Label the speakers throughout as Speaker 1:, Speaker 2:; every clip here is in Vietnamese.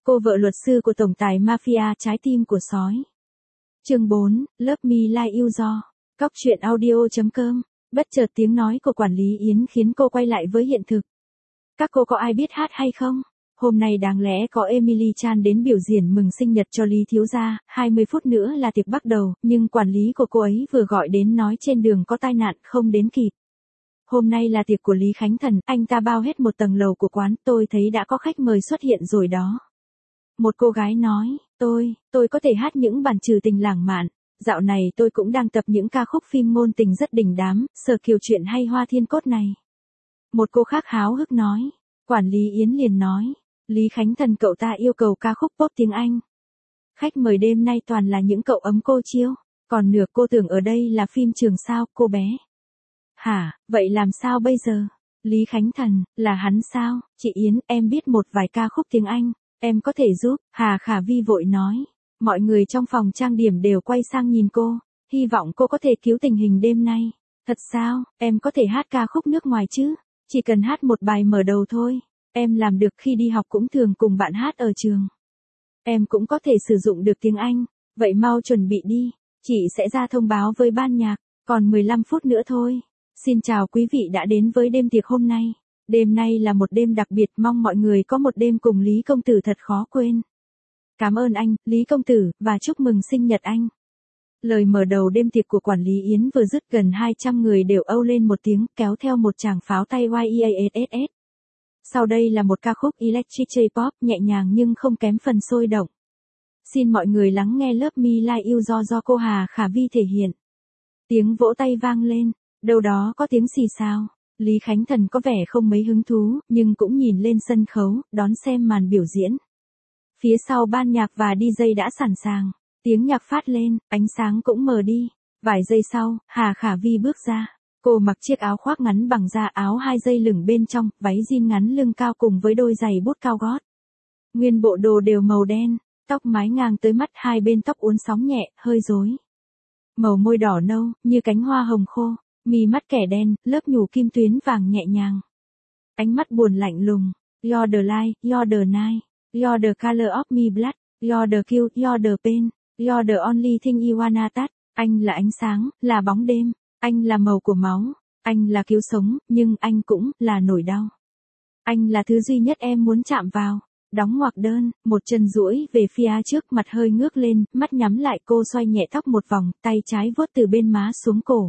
Speaker 1: Cô vợ luật sư của tổng tài mafia trái tim của sói. Chương 4, Love Me Like You Do. Cóc truyện audio.com. Bất chợt tiếng nói của quản lý Yến khiến cô quay lại với hiện thực. Các cô có ai biết hát hay không? Hôm nay đáng lẽ có Emily Chan đến biểu diễn mừng sinh nhật cho Lý thiếu gia, 20 phút nữa là tiệc bắt đầu, nhưng quản lý của cô ấy vừa gọi đến nói trên đường có tai nạn không đến kịp. Hôm nay là tiệc của Lý Khánh Thần, anh ta bao hết một tầng lầu của quán, tôi thấy đã có khách mời xuất hiện rồi đó. Một cô gái nói, tôi có thể hát những bản trừ tình lãng mạn, dạo này tôi cũng đang tập những ca khúc phim ngôn tình rất đình đám, Sở Kiều Truyện hay Hoa Thiên Cốt này. Một cô khác háo hức nói, quản lý Yến liền nói, Lý Khánh Thần cậu ta yêu cầu ca khúc pop tiếng Anh. Khách mời đêm nay toàn là những cậu ấm cô chiêu, còn nửa cô tưởng ở đây là phim trường sao, cô bé. Hả, vậy làm sao bây giờ? Lý Khánh Thần, là hắn sao? Chị Yến, em biết một vài ca khúc tiếng Anh, em có thể giúp, Hà Khả Vi vội nói. Mọi người trong phòng trang điểm đều quay sang nhìn cô, hy vọng cô có thể cứu tình hình đêm nay. Thật sao, em có thể hát ca khúc nước ngoài chứ? Chỉ cần hát một bài mở đầu thôi, em làm được, khi đi học cũng thường cùng bạn hát ở trường. Em cũng có thể sử dụng được tiếng Anh, vậy mau chuẩn bị đi, chị sẽ ra thông báo với ban nhạc, còn 15 phút nữa thôi. Xin chào quý vị đã đến với đêm tiệc hôm nay. Đêm nay là một đêm đặc biệt, mong mọi người có một đêm cùng Lý công tử thật khó quên. Cảm ơn anh, Lý công tử, và chúc mừng sinh nhật anh. Lời mở đầu đêm tiệc của quản lý Yến vừa dứt, gần 200 người đều âu lên một tiếng, kéo theo một tràng pháo tay YEASS. Sau đây là một ca khúc Electric J-pop nhẹ nhàng nhưng không kém phần sôi động. Xin mọi người lắng nghe Love Me Like You do cô Hà Khả Vi thể hiện. Tiếng vỗ tay vang lên, đâu đó có tiếng xì xào. Lý Khánh Thần có vẻ không mấy hứng thú, nhưng cũng nhìn lên sân khấu, đón xem màn biểu diễn. Phía sau ban nhạc và DJ đã sẵn sàng, tiếng nhạc phát lên, ánh sáng cũng mờ đi. Vài giây sau, Hà Khả Vi bước ra. Cô mặc chiếc áo khoác ngắn bằng da, áo 2 dây lửng bên trong, váy jean ngắn lưng cao cùng với đôi giày bút cao gót. Nguyên bộ đồ đều màu đen, tóc mái ngang tới mắt, hai bên tóc uốn sóng nhẹ, hơi rối. Màu môi đỏ nâu, như cánh hoa hồng khô, mi mắt kẻ đen, lớp nhủ kim tuyến vàng nhẹ nhàng. Ánh mắt buồn lạnh lùng, you're the light, you're the night, you're the color of my blood, you're the kill, you're the pain, you're the only thing I wanna touch. Anh là ánh sáng, là bóng đêm, anh là màu của máu, anh là cứu sống, nhưng anh cũng là nỗi đau. Anh là thứ duy nhất em muốn chạm vào. Đóng ngoặc đơn, một chân duỗi về phía trước, mặt hơi ngước lên, mắt nhắm lại, cô xoay nhẹ tóc một vòng, tay trái vuốt từ bên má xuống cổ.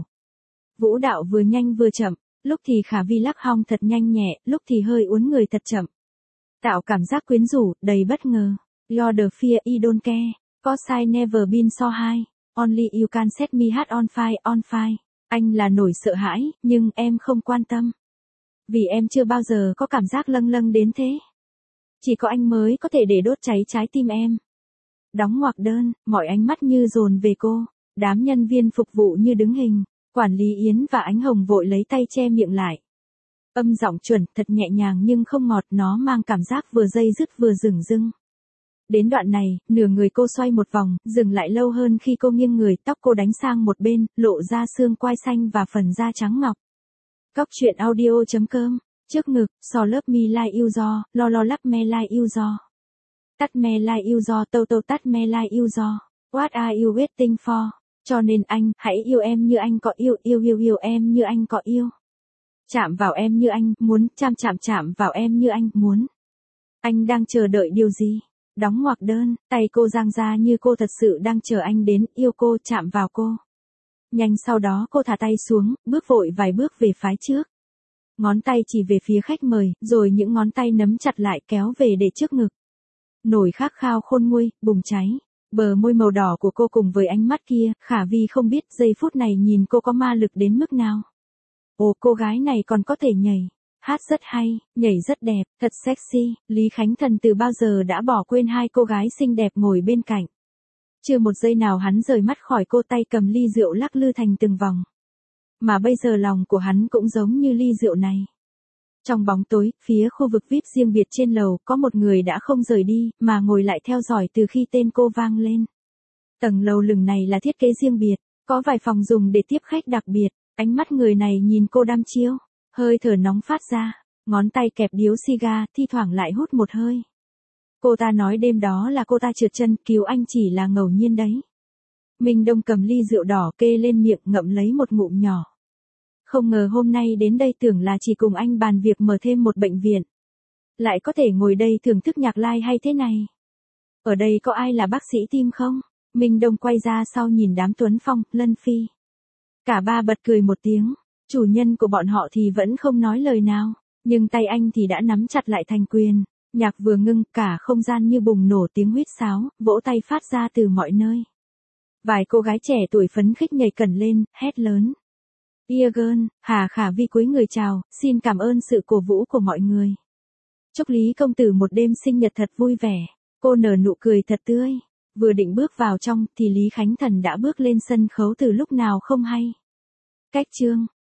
Speaker 1: Vũ đạo vừa nhanh vừa chậm, lúc thì Khả Vi lắc hông thật nhanh nhẹ, lúc thì hơi uốn người thật chậm. Tạo cảm giác quyến rũ, đầy bất ngờ. You're the fear I don't care, 'cause I never been so high, only you can set me heart on fire, on fire. Anh là nỗi sợ hãi, nhưng em không quan tâm. Vì em chưa bao giờ có cảm giác lâng lâng đến thế. Chỉ có anh mới có thể để đốt cháy trái tim em. Đóng ngoặc đơn, mọi ánh mắt như dồn về cô, đám nhân viên phục vụ như đứng hình, quản lý Yến và Ánh Hồng vội lấy tay che miệng lại. Âm giọng chuẩn, thật nhẹ nhàng nhưng không ngọt, nó mang cảm giác vừa dây dứt vừa dửng dưng. Đến đoạn này, nửa người cô xoay một vòng, dừng lại lâu hơn khi cô nghiêng người, tóc cô đánh sang một bên, lộ ra xương quai xanh và phần da trắng ngọc. Cóc truyện audio.com. Trước ngực, so Love Me Like You Do, lo lắc me like you do. Tắt me like you do, tô tắt me like you do. What are you waiting for? Cho nên anh, hãy yêu em như anh có yêu em như anh có yêu. Chạm vào em như anh muốn, chạm vào em như anh muốn. Anh đang chờ đợi điều gì? Đóng ngoặc đơn, tay cô dang ra như cô thật sự đang chờ anh đến, yêu cô, chạm vào cô. Nhanh sau đó cô thả tay xuống, bước vội vài bước về phía trước. Ngón tay chỉ về phía khách mời, rồi những ngón tay nắm chặt lại kéo về để trước ngực. Nổi khát khao khôn nguôi, bùng cháy. Bờ môi màu đỏ của cô cùng với ánh mắt kia, Khả Vi không biết giây phút này nhìn cô có ma lực đến mức nào. Ồ, cô gái này còn có thể nhảy. Hát rất hay, nhảy rất đẹp, thật sexy. Lý Khánh Thần từ bao giờ đã bỏ quên hai cô gái xinh đẹp ngồi bên cạnh. Chưa một giây nào hắn rời mắt khỏi cô, tay cầm ly rượu lắc lư thành từng vòng. Mà bây giờ lòng của hắn cũng giống như ly rượu này. Trong bóng tối, phía khu vực VIP riêng biệt trên lầu, có một người đã không rời đi, mà ngồi lại theo dõi từ khi tên cô vang lên. Tầng lầu lửng này là thiết kế riêng biệt, có vài phòng dùng để tiếp khách đặc biệt. Ánh mắt người này nhìn cô đăm chiêu, hơi thở nóng phát ra, ngón tay kẹp điếu xì-ga, thi thoảng lại hút một hơi. Cô ta nói đêm đó là cô ta trượt chân, cứu anh chỉ là ngẫu nhiên đấy. Minh Đông cầm ly rượu đỏ kê lên miệng ngậm lấy một ngụm nhỏ. Không ngờ hôm nay đến đây tưởng là chỉ cùng anh bàn việc mở thêm một bệnh viện. Lại có thể ngồi đây thưởng thức nhạc live hay thế này. Ở đây có ai là bác sĩ tim không? Minh Đông quay ra sau nhìn đám Tuấn Phong, Lân Phi. Cả ba bật cười một tiếng, chủ nhân của bọn họ thì vẫn không nói lời nào, nhưng tay anh thì đã nắm chặt lại thành quyền. Nhạc vừa ngưng, cả không gian như bùng nổ tiếng huýt sáo, vỗ tay phát ra từ mọi nơi. Vài cô gái trẻ tuổi phấn khích nhảy cẩn lên, hét lớn. Dear girl, Hà Khả Vi cúi người chào, xin cảm ơn sự cổ vũ của mọi người. Chúc Lý công tử một đêm sinh nhật thật vui vẻ. Cô nở nụ cười thật tươi. Vừa định bước vào trong thì Lý Khánh Thần đã bước lên sân khấu từ lúc nào không hay. Cách chương